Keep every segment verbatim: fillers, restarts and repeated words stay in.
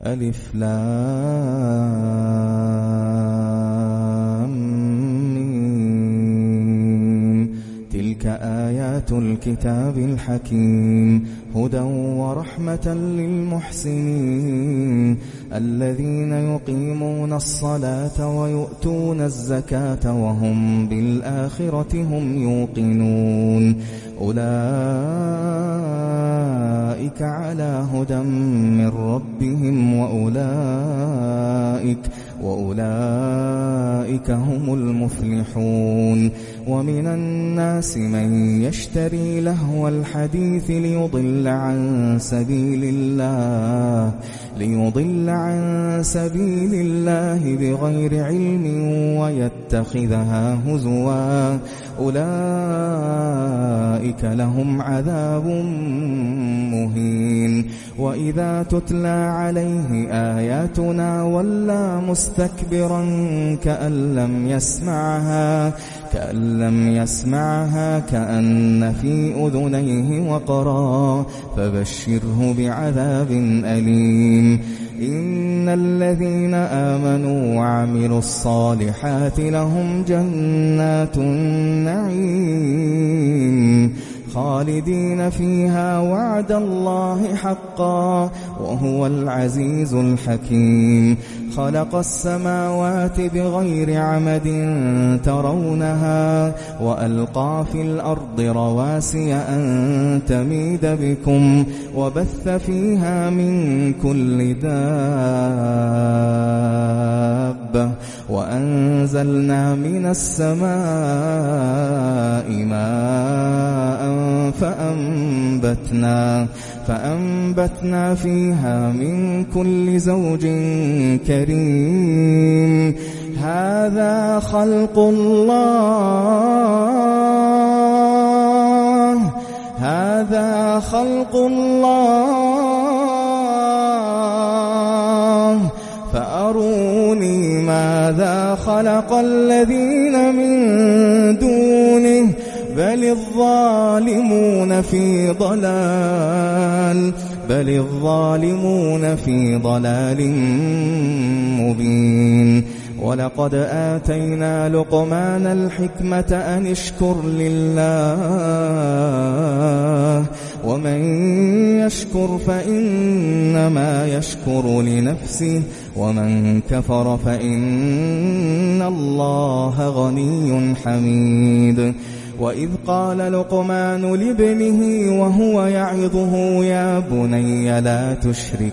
ألف لام ميم. تلك آيات الكتاب الحكيم هدى ورحمة للمحسنين الذين يقيمون الصلاة ويؤتون الزكاة وهم بالآخرة هم يوقنون أولئك على هدى من ربهم وأولئك وأولئك هم المفلحون. ومن الناس من يشتري لهو الحديث ليضل عن سبيل الله ليضل عن سبيل الله بغير علم ويتخذها هزوا أولئك لهم عذاب مهين. وإذا تتلى عليه آياتنا ولى مستكبرا كأن لم يسمعها كأن لم يسمعها كأن في أذنيه وقرا فبشره بعذاب أليم. إن الذين آمنوا وعملوا الصالحات لهم جنات النعيم خالدين فيها وعد الله حقا وهو العزيز الحكيم. خلق السماوات بغير عمد ترونها وألقى في الأرض رواسي أن تميد بكم وبث فيها من كل دابة وأنزلنا من السماء ماء فأنبتنا فأنبتنا فيها من كل زوج كريم. هذا خلق الله هذا خلق الله فأروني ماذا خلق الذين من دونه بل الظالمون في ضلال بل الظالمون في ضلال مبين. ولقد آتينا لقمان الحكمة أن اشكر لله ومن يشكر فإنما يشكر لنفسه ومن كفر فإن الله غني حميد. وإذ قال لقمان لابنه وهو يعظه يا بني لا تشرك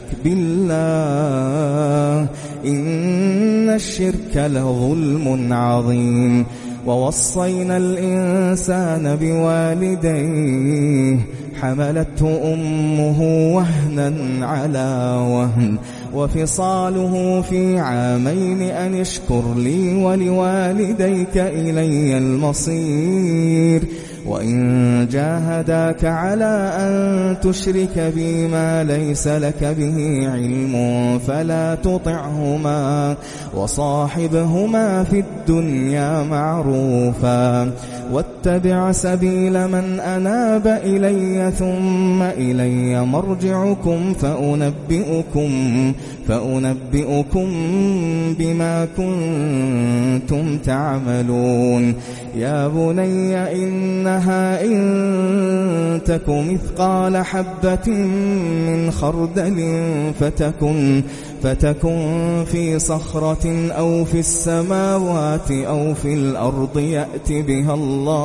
بالله إن الشرك لظلم عظيم. ووصينا الإنسان بوالديه حملته أمه وهنا على وهن وفصاله في عامين أن اشكر لي ولوالديك إلي المصير. وإن جاهداك على أن تشرك بي ما ليس لك به علم فلا تطعهما وصاحبهما في الدنيا معروفا واتبع سبيل من أناب إلي ثم إلي مرجعكم فأنبئكم فأنبئكم بما كنتم تعملون. يا بني إنها إن تك مثقال حبة من خردل فتكن فتكن في صخرة أو في السماوات أو في الأرض يأت بها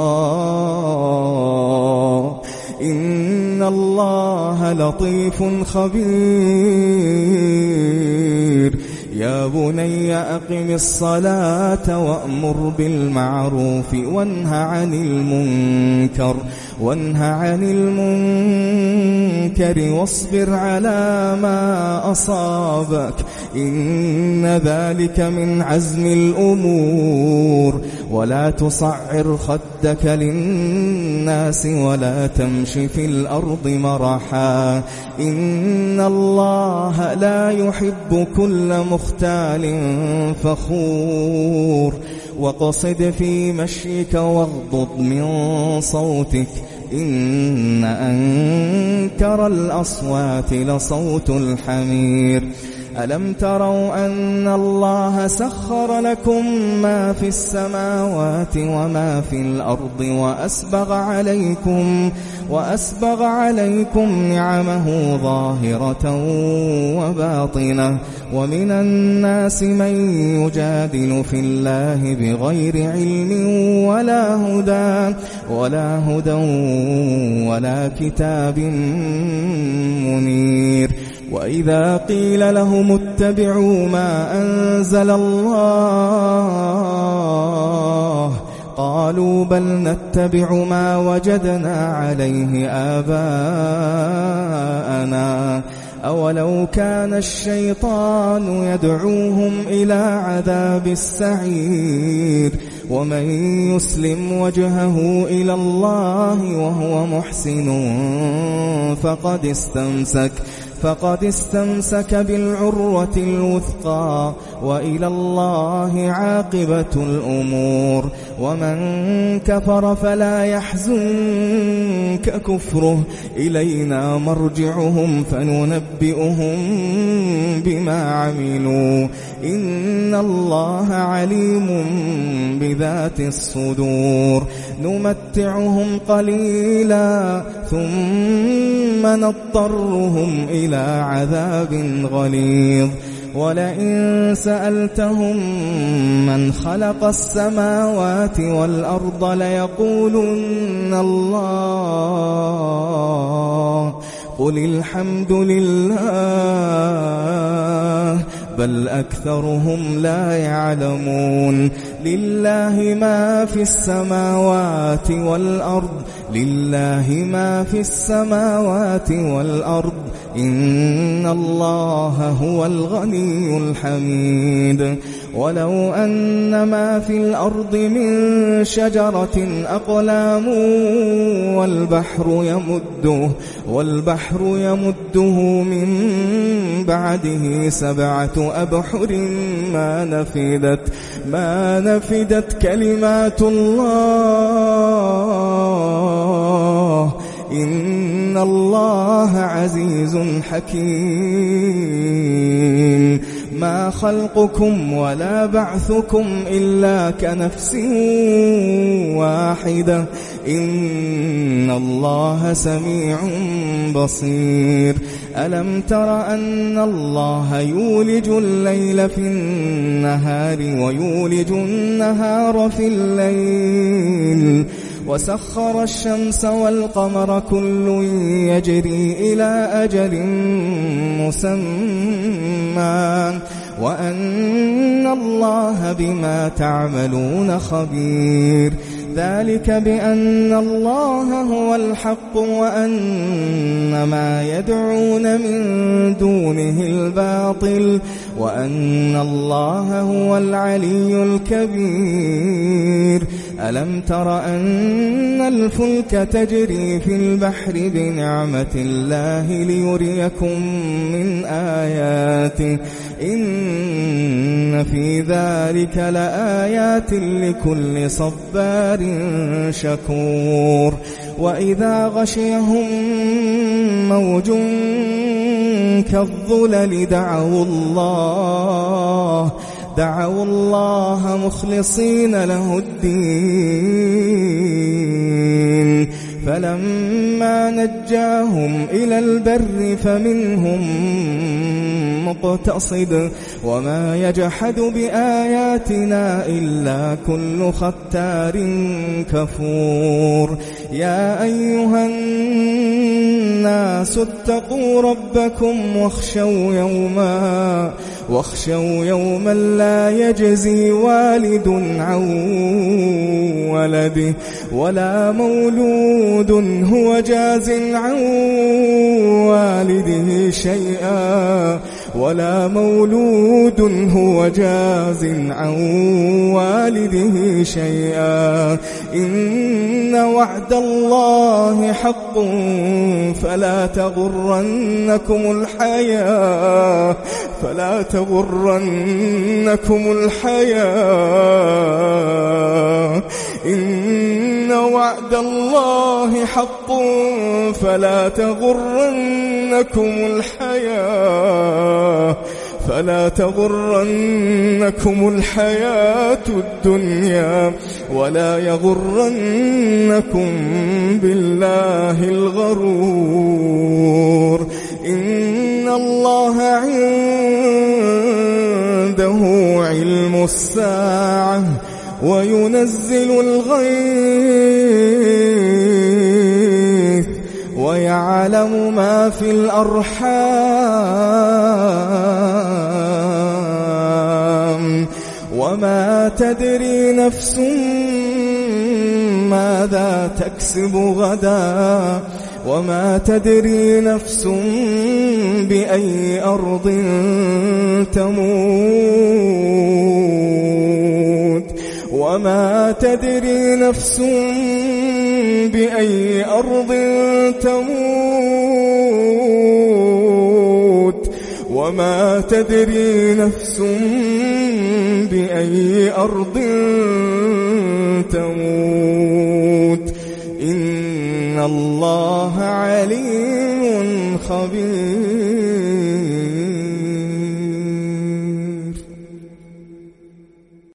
الله إن الله لطيف خبير. يا بني أقم الصلاة وأمر بالمعروف وانه عن المنكر وانه عن المنكر واصبر على ما أصابك إن ذلك من عزم الأمور. ولا تصعر خدك للناس ولا تمش في الأرض مرحا إن الله لا يحب كل مختال فخور. وقصد في مشيك واغضض من صوتك إن أنكر الأصوات لصوت الحمير. ألم تروا أن الله سخر لكم ما في السماوات وما في الأرض وأسبغ عليكم وأسبغ عليكم نعمه ظاهرة وباطنة ومن الناس من يجادل في الله بغير علم ولا هدى ولا هدى ولا كتاب منير وإذا قيل لهم اتبعوا ما أنزل الله قالوا بل نتبع ما وجدنا عليه آباءنا أولو كان الشيطان يدعوهم إلى عذاب السعير ومن يسلم وجهه إلى الله وهو محسن فقد استمسك فقد استمسك بالعروة الوثقى وإلى الله عاقبة الأمور ومن كفر فلا يحزنك كفره إلينا مرجعهم فننبئهم بما عملوا إن الله عليم بذات الصدور نمتعهم قليلا ثم نضطرهم إلى عذاب غليظ ولئن سألتهم من خلق السماوات والأرض ليقولن الله قل الحمد لله بل أكثرهم لا يعلمون لله ما في السماوات والأرض لله ما في السماوات والأرض إن الله هو الغني الحميد ولو أن ما في الأرض من شجرة أقلام والبحر يمده والبحر يمده من بعده سبعة أبحر ما نفدت ما نفدت كلمات الله إن الله عزيز حكيم ما خلقكم ولا بعثكم إلا كنفس واحدة إن الله سميع بصير ألم تر أن الله يولج الليل في النهار ويولج النهار في الليل وسخر الشمس والقمر كل يجري إلى أجل مسمى وأن الله بما تعملون خبير ذلك بأن الله هو الحق وأن ما يدعون من دونه الباطل وأن الله هو العلي الكبير ألم تر أن الفلك تجري في البحر بنعمة الله ليريكم من آياته إن في ذلك لآيات لكل صبار شكور وإذا غشيهم موج كالظلل دعوا الله دعوا الله مخلصين له الدين فلما نجاهم إلى البر فمنهم مقتصد وما يجحد بآياتنا إلا كل ختار كفور يا أيها الناس اتقوا ربكم واخشوا يوما واخشوا يوما لا يجزي والد عن ولده ولا مولود هو جاز عن والده شيئا ولا مولود هو جاز عن والده شيئا إن وعد الله حق فلا تغرنكم الحياة فلا تغرنكم الحياة إن وعد الله حق فلا تغرنكم الحياة فلا تغرنكم الحياة الدنيا ولا يغرنكم بالله الغرور. إن الله عنده علم الساعة وينزل الغيث ويعلم ما في الأرحام وما تدري نفس ماذا تكسب غدا وما تدري نفس بأي أرض تموت وما تدري نفس بأي أرض تموت وما تدري نفس بأي أرض تموت. إن الله عليم خبير.